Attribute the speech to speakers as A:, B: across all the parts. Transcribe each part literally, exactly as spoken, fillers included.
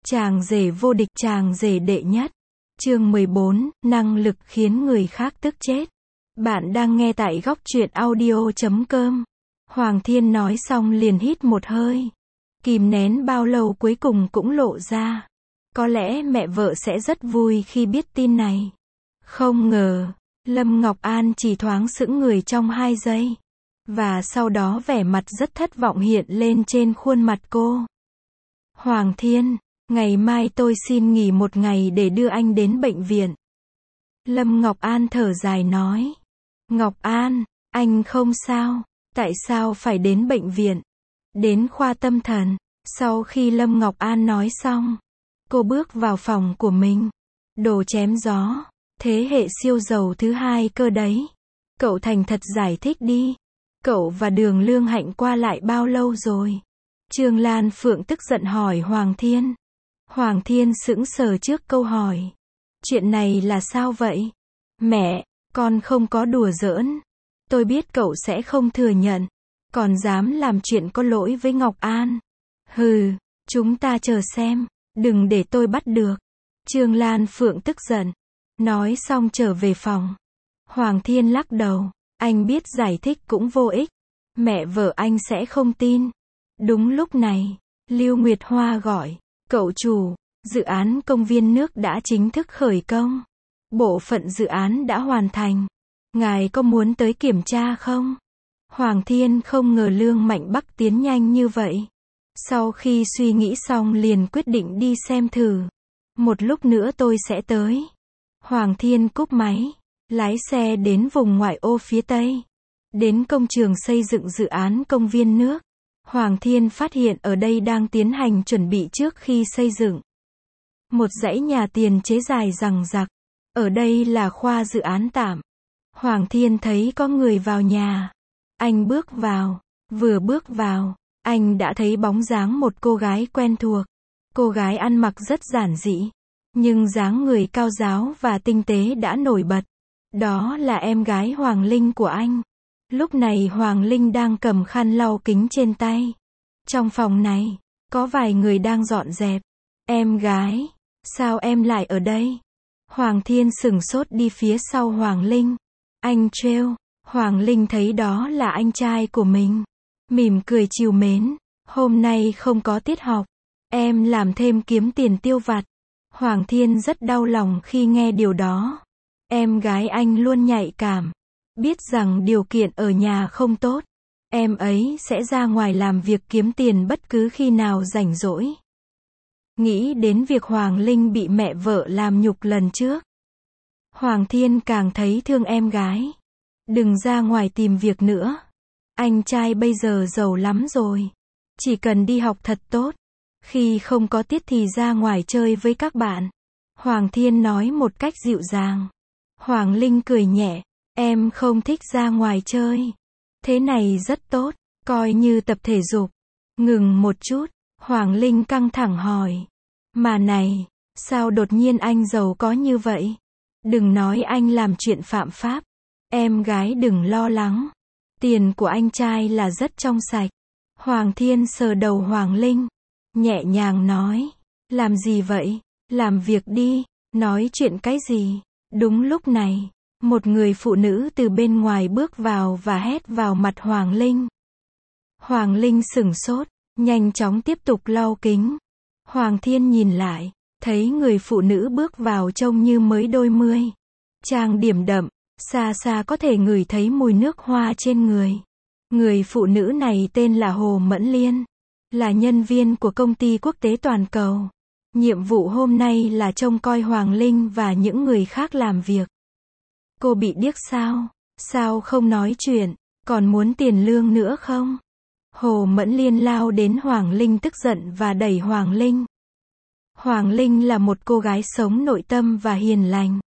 A: Chàng rể vô địch, chàng rể đệ nhất. Chương mười bốn, năng lực khiến người khác tức chết. Bạn đang nghe tại góc truyện audio chấm com. Hoàng Thiên nói xong liền hít một hơi. Kìm nén bao lâu cuối cùng cũng lộ ra. Có lẽ mẹ vợ sẽ rất vui khi biết tin này. Không ngờ, Lâm Ngọc An chỉ thoáng sững người trong hai giây. Và sau đó vẻ mặt rất thất vọng hiện lên trên khuôn mặt cô. Hoàng Thiên, ngày mai tôi xin nghỉ một ngày để đưa anh đến bệnh viện. Lâm Ngọc An thở dài nói. Ngọc An, anh không sao, tại sao phải đến bệnh viện? Đến khoa tâm thần. Sau khi Lâm Ngọc An nói xong, cô bước vào phòng của mình. Đồ chém gió, thế hệ siêu giàu thứ hai cơ đấy. Cậu thành thật giải thích đi. Cậu và Đường Lương Hạnh qua lại bao lâu rồi? Trương Lan Phượng tức giận hỏi Hoàng Thiên. Hoàng Thiên sững sờ trước câu hỏi. Chuyện này là sao vậy? Mẹ, con không có đùa giỡn. Tôi biết cậu sẽ không thừa nhận. Còn dám làm chuyện có lỗi với Ngọc An. Hừ, chúng ta chờ xem. Đừng để tôi bắt được. Trương Lan Phượng tức giận. Nói xong trở về phòng. Hoàng Thiên lắc đầu. Anh biết giải thích cũng vô ích. Mẹ vợ anh sẽ không tin. Đúng lúc này, Lưu Nguyệt Hoa gọi. Cậu chủ, dự án công viên nước đã chính thức khởi công. Bộ phận dự án đã hoàn thành. Ngài có muốn tới kiểm tra không? Hoàng Thiên không ngờ Lương Mạnh Bắc tiến nhanh như vậy. Sau khi suy nghĩ xong liền quyết định đi xem thử. Một lúc nữa tôi sẽ tới. Hoàng Thiên cúp máy, lái xe đến vùng ngoại ô phía Tây. Đến công trường xây dựng dự án công viên nước. Hoàng Thiên phát hiện ở đây đang tiến hành chuẩn bị trước khi xây dựng. Một dãy nhà tiền chế dài rằng rặc. Ở đây là khoa dự án tạm. Hoàng Thiên thấy có người vào nhà. Anh bước vào. Vừa bước vào, anh đã thấy bóng dáng một cô gái quen thuộc. Cô gái ăn mặc rất giản dị. Nhưng dáng người cao ráo và tinh tế đã nổi bật. Đó là em gái Hoàng Linh của anh. Lúc này Hoàng Linh đang cầm khăn lau kính trên tay. Trong phòng này, có vài người đang dọn dẹp. Em gái, sao em lại ở đây? Hoàng Thiên sửng sốt đi phía sau Hoàng Linh. Anh trêu. Hoàng Linh thấy đó là anh trai của mình. Mỉm cười trìu mến. Hôm nay không có tiết học. Em làm thêm kiếm tiền tiêu vặt. Hoàng Thiên rất đau lòng khi nghe điều đó. Em gái anh luôn nhạy cảm. Biết rằng điều kiện ở nhà không tốt. Em ấy sẽ ra ngoài làm việc kiếm tiền bất cứ khi nào rảnh rỗi. Nghĩ đến việc Hoàng Linh bị mẹ vợ làm nhục lần trước. Hoàng Thiên càng thấy thương em gái. Đừng ra ngoài tìm việc nữa. Anh trai bây giờ giàu lắm rồi. Chỉ cần đi học thật tốt. Khi không có tiết thì ra ngoài chơi với các bạn. Hoàng Thiên nói một cách dịu dàng. Hoàng Linh cười nhẹ. Em không thích ra ngoài chơi. Thế này rất tốt, coi như tập thể dục. Ngừng một chút, Hoàng Linh căng thẳng hỏi. Mà này, sao đột nhiên anh giàu có như vậy? Đừng nói anh làm chuyện phạm pháp. Em gái đừng lo lắng. Tiền của anh trai là rất trong sạch. Hoàng Thiên sờ đầu Hoàng Linh. Nhẹ nhàng nói. Làm gì vậy? Làm việc đi. Nói chuyện cái gì? Đúng lúc này, một người phụ nữ từ bên ngoài bước vào và hét vào mặt Hoàng Linh. Hoàng Linh sửng sốt, nhanh chóng tiếp tục lau kính. Hoàng Thiên nhìn lại, thấy người phụ nữ bước vào trông như mới đôi mươi. Trang điểm đậm, xa xa có thể ngửi thấy mùi nước hoa trên người. Người phụ nữ này tên là Hồ Mẫn Liên, là nhân viên của công ty quốc tế toàn cầu. Nhiệm vụ hôm nay là trông coi Hoàng Linh và những người khác làm việc. Cô bị điếc sao? Sao không nói chuyện? Còn muốn tiền lương nữa không? Hồ Mẫn Liên lao đến Hoàng Linh tức giận và đẩy Hoàng Linh. Hoàng Linh là một cô gái sống nội tâm và hiền lành.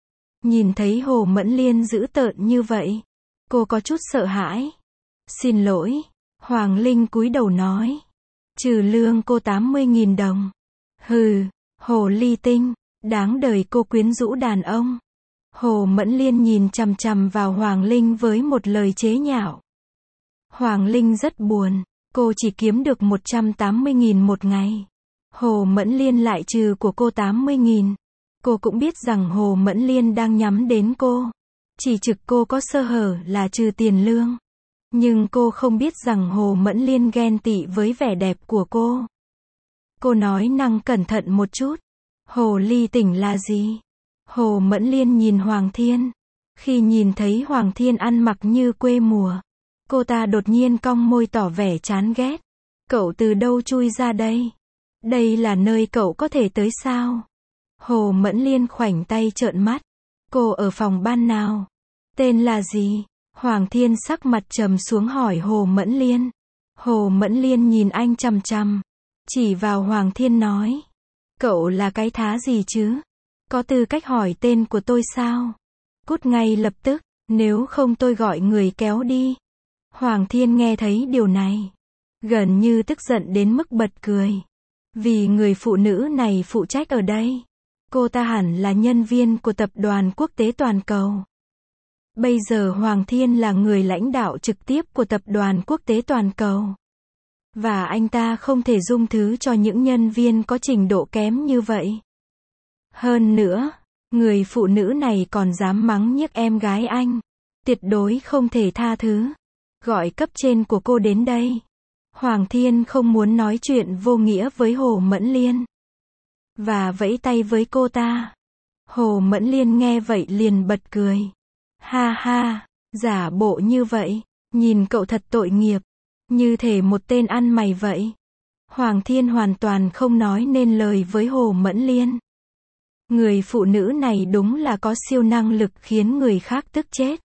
A: Nhìn thấy Hồ Mẫn Liên dữ tợn như vậy, cô có chút sợ hãi. Xin lỗi, Hoàng Linh cúi đầu nói. Trừ lương cô tám mươi nghìn đồng. Hừ, Hồ Ly Tinh, đáng đời cô quyến rũ đàn ông. Hồ Mẫn Liên nhìn chằm chằm vào Hoàng Linh với một lời chế nhạo. Hoàng Linh rất buồn, cô chỉ kiếm được một trăm tám mươi nghìn một ngày. Hồ Mẫn Liên lại trừ của cô tám mươi nghìn. Cô cũng biết rằng Hồ Mẫn Liên đang nhắm đến cô. Chỉ trực cô có sơ hở là trừ tiền lương. Nhưng cô không biết rằng Hồ Mẫn Liên ghen tị với vẻ đẹp của cô. Cô nói năng cẩn thận một chút. Hồ ly tỉnh là gì? Hồ Mẫn Liên nhìn Hoàng Thiên. Khi nhìn thấy Hoàng Thiên ăn mặc như quê mùa, cô ta đột nhiên cong môi tỏ vẻ chán ghét. Cậu từ đâu chui ra đây? Đây là nơi cậu có thể tới sao? Hồ Mẫn Liên khoảnh tay trợn mắt. Cô ở phòng ban nào? Tên là gì? Hoàng Thiên sắc mặt trầm xuống hỏi Hồ Mẫn Liên. Hồ Mẫn Liên nhìn anh chằm chằm, chỉ vào Hoàng Thiên nói. Cậu là cái thá gì chứ? Có tư cách hỏi tên của tôi sao? Cút ngay lập tức, nếu không tôi gọi người kéo đi. Hoàng Thiên nghe thấy điều này, gần như tức giận đến mức bật cười. Vì người phụ nữ này phụ trách ở đây. Cô ta hẳn là nhân viên của tập đoàn quốc tế toàn cầu. Bây giờ Hoàng Thiên là người lãnh đạo trực tiếp của tập đoàn quốc tế toàn cầu. Và anh ta không thể dung thứ cho những nhân viên có trình độ kém như vậy. Hơn nữa, người phụ nữ này còn dám mắng nhiếc em gái anh. Tuyệt đối không thể tha thứ. Gọi cấp trên của cô đến đây. Hoàng Thiên không muốn nói chuyện vô nghĩa với Hồ Mẫn Liên. Và vẫy tay với cô ta. Hồ Mẫn Liên nghe vậy liền bật cười. Ha ha, giả bộ như vậy, nhìn cậu thật tội nghiệp. Như thể một tên ăn mày vậy. Hoàng Thiên hoàn toàn không nói nên lời với Hồ Mẫn Liên. Người phụ nữ này đúng là có siêu năng lực khiến người khác tức chết.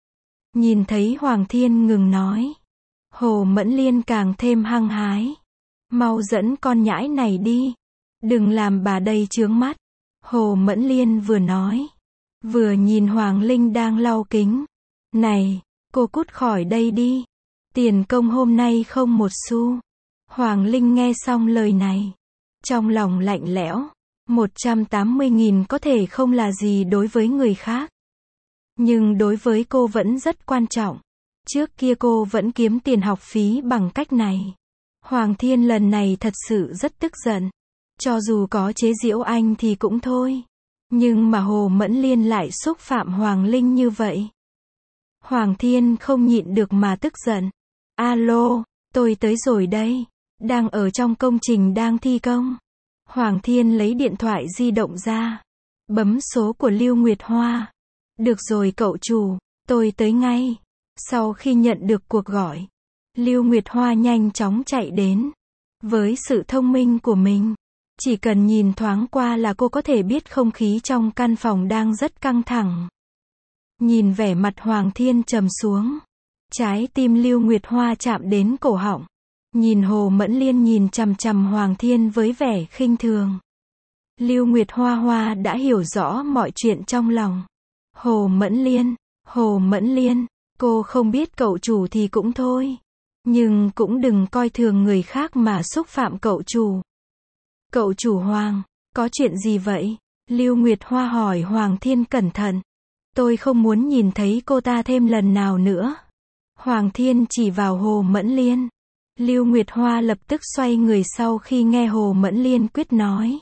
A: Nhìn thấy Hoàng Thiên ngừng nói, Hồ Mẫn Liên càng thêm hăng hái. Mau dẫn con nhãi này đi. Đừng làm bà đây chướng mắt. Hồ Mẫn Liên vừa nói, vừa nhìn Hoàng Linh đang lau kính. Này, cô cút khỏi đây đi. Tiền công hôm nay không một xu. Hoàng Linh nghe xong lời này, trong lòng lạnh lẽo. một trăm tám mươi nghìn có thể không là gì đối với người khác. Nhưng đối với cô vẫn rất quan trọng. Trước kia cô vẫn kiếm tiền học phí bằng cách này. Hoàng Thiên lần này thật sự rất tức giận. Cho dù có chế giễu anh thì cũng thôi. Nhưng mà Hồ Mẫn Liên lại xúc phạm Hoàng Linh như vậy. Hoàng Thiên không nhịn được mà tức giận. Alo, tôi tới rồi đây. Đang ở trong công trình đang thi công. Hoàng Thiên lấy điện thoại di động ra. Bấm số của Lưu Nguyệt Hoa. Được rồi cậu chủ, tôi tới ngay. Sau khi nhận được cuộc gọi, Lưu Nguyệt Hoa nhanh chóng chạy đến. Với sự thông minh của mình, chỉ cần nhìn thoáng qua là cô có thể biết không khí trong căn phòng đang rất căng thẳng. Nhìn vẻ mặt Hoàng Thiên trầm xuống, trái tim Lưu Nguyệt Hoa chạm đến cổ họng. Nhìn Hồ Mẫn Liên nhìn chằm chằm Hoàng Thiên với vẻ khinh thường. Lưu Nguyệt Hoa Hoa đã hiểu rõ mọi chuyện trong lòng. Hồ Mẫn Liên, Hồ Mẫn Liên, cô không biết cậu chủ thì cũng thôi. Nhưng cũng đừng coi thường người khác mà xúc phạm cậu chủ. Cậu chủ Hoàng, có chuyện gì vậy? Lưu Nguyệt Hoa hỏi Hoàng Thiên cẩn thận. Tôi không muốn nhìn thấy cô ta thêm lần nào nữa. Hoàng Thiên chỉ vào Hồ Mẫn Liên. Lưu Nguyệt Hoa lập tức xoay người sau khi nghe Hồ Mẫn Liên quyết nói.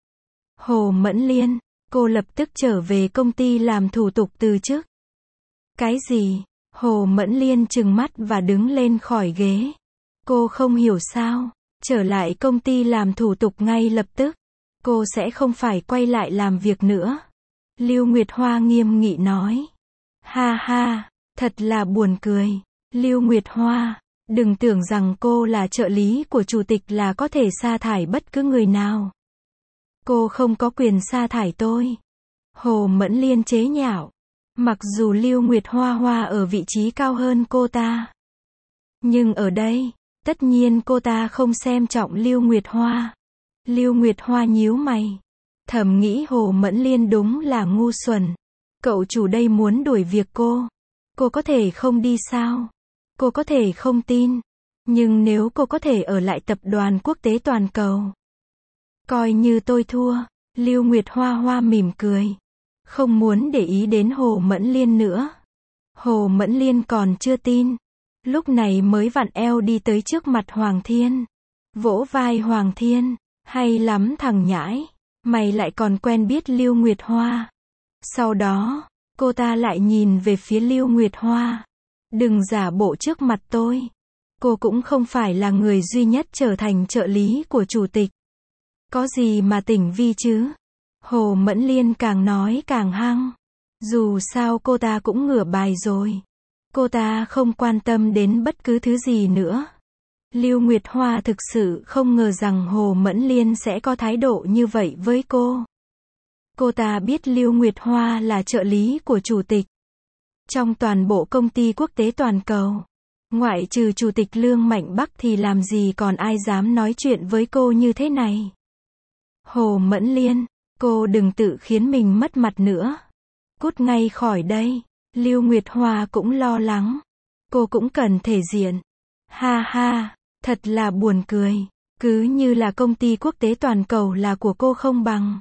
A: Hồ Mẫn Liên, cô lập tức trở về công ty làm thủ tục từ chức. Cái gì? Hồ Mẫn Liên trừng mắt và đứng lên khỏi ghế. Cô không hiểu sao? Trở lại công ty làm thủ tục ngay lập tức. Cô sẽ không phải quay lại làm việc nữa. Lưu Nguyệt Hoa nghiêm nghị nói. Ha ha, thật là buồn cười. Lưu Nguyệt Hoa, đừng tưởng rằng cô là trợ lý của chủ tịch là có thể sa thải bất cứ người nào. Cô không có quyền sa thải tôi. Hồ Mẫn Liên chế nhạo. Mặc dù Lưu Nguyệt Hoa Hoa ở vị trí cao hơn cô ta. Nhưng ở đây, tất nhiên cô ta không xem trọng Lưu Nguyệt Hoa. Lưu Nguyệt Hoa nhíu mày. Thầm nghĩ Hồ Mẫn Liên đúng là ngu xuẩn. Cậu chủ đây muốn đuổi việc cô. Cô có thể không đi sao? Cô có thể không tin. Nhưng nếu cô có thể ở lại tập đoàn quốc tế toàn cầu. Coi như tôi thua. Lưu Nguyệt Hoa Hoa mỉm cười. Không muốn để ý đến Hồ Mẫn Liên nữa. Hồ Mẫn Liên còn chưa tin. Lúc này mới vặn eo đi tới trước mặt Hoàng Thiên. Vỗ vai Hoàng Thiên. Hay lắm thằng nhãi, mày lại còn quen biết Lưu Nguyệt Hoa. Sau đó, cô ta lại nhìn về phía Lưu Nguyệt Hoa. Đừng giả bộ trước mặt tôi. Cô cũng không phải là người duy nhất trở thành trợ lý của chủ tịch. Có gì mà tỉnh vi chứ? Hồ Mẫn Liên càng nói càng hăng. Dù sao cô ta cũng ngửa bài rồi. Cô ta không quan tâm đến bất cứ thứ gì nữa. Lưu Nguyệt Hoa thực sự không ngờ rằng Hồ Mẫn Liên sẽ có thái độ như vậy với cô. Cô ta biết Lưu Nguyệt Hoa là trợ lý của chủ tịch. Trong toàn bộ công ty quốc tế toàn cầu, ngoại trừ chủ tịch Lương Mạnh Bắc thì làm gì còn ai dám nói chuyện với cô như thế này. Hồ Mẫn Liên, cô đừng tự khiến mình mất mặt nữa. Cút ngay khỏi đây. Lưu Nguyệt Hoa cũng lo lắng. Cô cũng cần thể diện. Ha ha, thật là buồn cười. Cứ như là công ty quốc tế toàn cầu là của cô không bằng.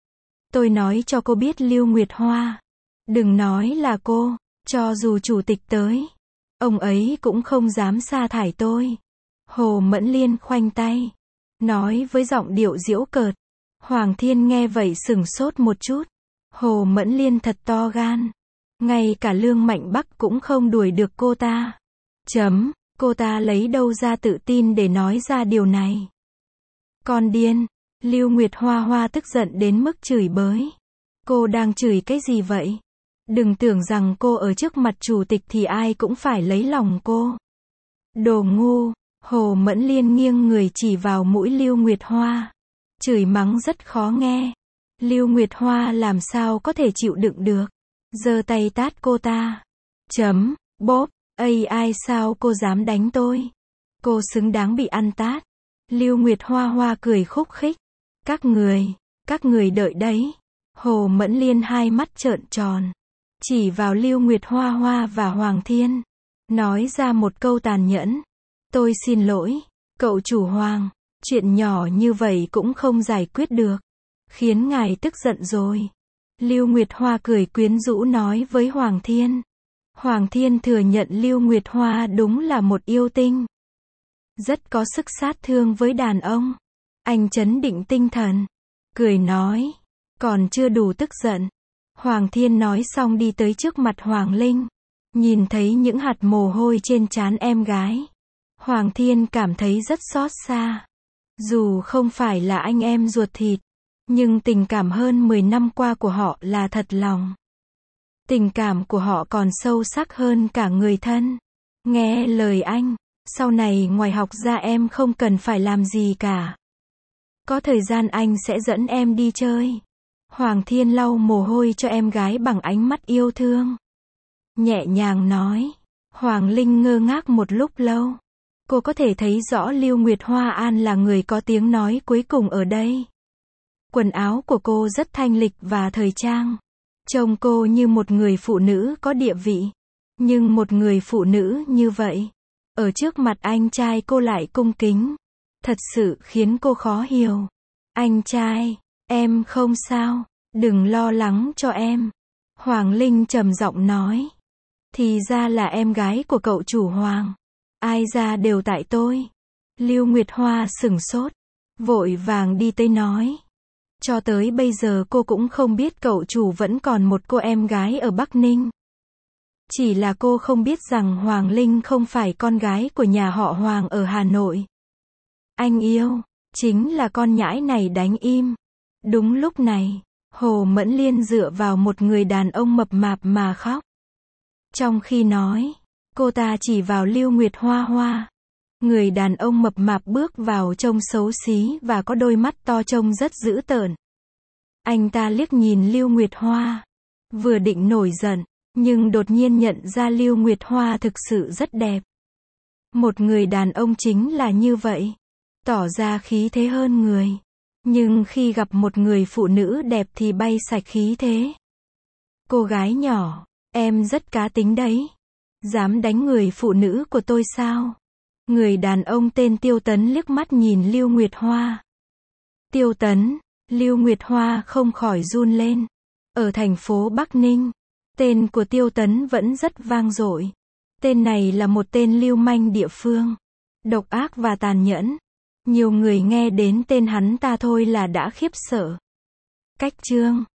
A: Tôi nói cho cô biết Lưu Nguyệt Hoa. Đừng nói là cô, cho dù chủ tịch tới, ông ấy cũng không dám sa thải tôi. Hồ Mẫn Liên khoanh tay, nói với giọng điệu giễu cợt. Hoàng Thiên nghe vậy sửng sốt một chút. Hồ Mẫn Liên thật to gan. Ngay cả Lương Mạnh Bắc cũng không đuổi được cô ta. Chấm, cô ta lấy đâu ra tự tin để nói ra điều này. Con điên. Lưu Nguyệt Hoa Hoa tức giận đến mức chửi bới. Cô đang chửi cái gì vậy? Đừng tưởng rằng cô ở trước mặt chủ tịch thì ai cũng phải lấy lòng cô. Đồ ngu. Hồ Mẫn Liên nghiêng người chỉ vào mũi Lưu Nguyệt Hoa. Chửi mắng rất khó nghe. Lưu Nguyệt Hoa làm sao có thể chịu đựng được. Giơ tay tát cô ta. Chấm, bốp, ây ai sao cô dám đánh tôi? Cô xứng đáng bị ăn tát. Lưu Nguyệt Hoa Hoa cười khúc khích. Các người, các người đợi đấy. Hồ Mẫn Liên hai mắt trợn tròn. Chỉ vào Lưu Nguyệt Hoa Hoa và Hoàng Thiên. Nói ra một câu tàn nhẫn. Tôi xin lỗi, cậu chủ Hoàng. Chuyện nhỏ như vậy cũng không giải quyết được. Khiến ngài tức giận rồi. Lưu Nguyệt Hoa cười quyến rũ nói với Hoàng Thiên. Hoàng Thiên thừa nhận Lưu Nguyệt Hoa đúng là một yêu tinh. Rất có sức sát thương với đàn ông. Anh trấn định tinh thần. Cười nói. Còn chưa đủ tức giận. Hoàng Thiên nói xong đi tới trước mặt Hoàng Linh. Nhìn thấy những hạt mồ hôi trên trán em gái. Hoàng Thiên cảm thấy rất xót xa. Dù không phải là anh em ruột thịt. Nhưng tình cảm hơn mười năm qua của họ là thật lòng. Tình cảm của họ còn sâu sắc hơn cả người thân. Nghe lời anh, sau này ngoài học ra em không cần phải làm gì cả. Có thời gian anh sẽ dẫn em đi chơi. Hoàng Thiên lau mồ hôi cho em gái bằng ánh mắt yêu thương. Nhẹ nhàng nói. Hoàng Linh ngơ ngác một lúc lâu. Cô có thể thấy rõ Lưu Nguyệt Hoa An là người có tiếng nói cuối cùng ở đây. Quần áo của cô rất thanh lịch và thời trang. Trông cô như một người phụ nữ có địa vị. Nhưng một người phụ nữ như vậy, ở trước mặt anh trai cô lại cung kính. Thật sự khiến cô khó hiểu. Anh trai, em không sao, đừng lo lắng cho em. Hoàng Linh trầm giọng nói. Thì ra là em gái của cậu chủ Hoàng. Ai ra đều tại tôi. Lưu Nguyệt Hoa sửng sốt, vội vàng đi tới nói. Cho tới bây giờ cô cũng không biết cậu chủ vẫn còn một cô em gái ở Bắc Ninh. Chỉ là cô không biết rằng Hoàng Linh không phải con gái của nhà họ Hoàng ở Hà Nội. Anh yêu, chính là con nhãi này đánh im. Đúng lúc này, Hồ Mẫn Liên dựa vào một người đàn ông mập mạp mà khóc. Trong khi nói, cô ta chỉ vào Lưu Nguyệt Hoa Hoa. Người đàn ông mập mạp bước vào trông xấu xí và có đôi mắt to trông rất dữ tợn. Anh ta liếc nhìn Lưu Nguyệt Hoa. Vừa định nổi giận, nhưng đột nhiên nhận ra Lưu Nguyệt Hoa thực sự rất đẹp. Một người đàn ông chính là như vậy. Tỏ ra khí thế hơn người. Nhưng khi gặp một người phụ nữ đẹp thì bay sạch khí thế. Cô gái nhỏ, em rất cá tính đấy. Dám đánh người phụ nữ của tôi sao? Người đàn ông tên Tiêu Tấn liếc mắt nhìn Lưu Nguyệt Hoa. Tiêu Tấn, Lưu Nguyệt Hoa không khỏi run lên. Ở thành phố Bắc Ninh, tên của Tiêu Tấn vẫn rất vang dội. Tên này là một tên lưu manh địa phương. Độc ác và tàn nhẫn. Nhiều người nghe đến tên hắn ta thôi là đã khiếp sợ. Cách chương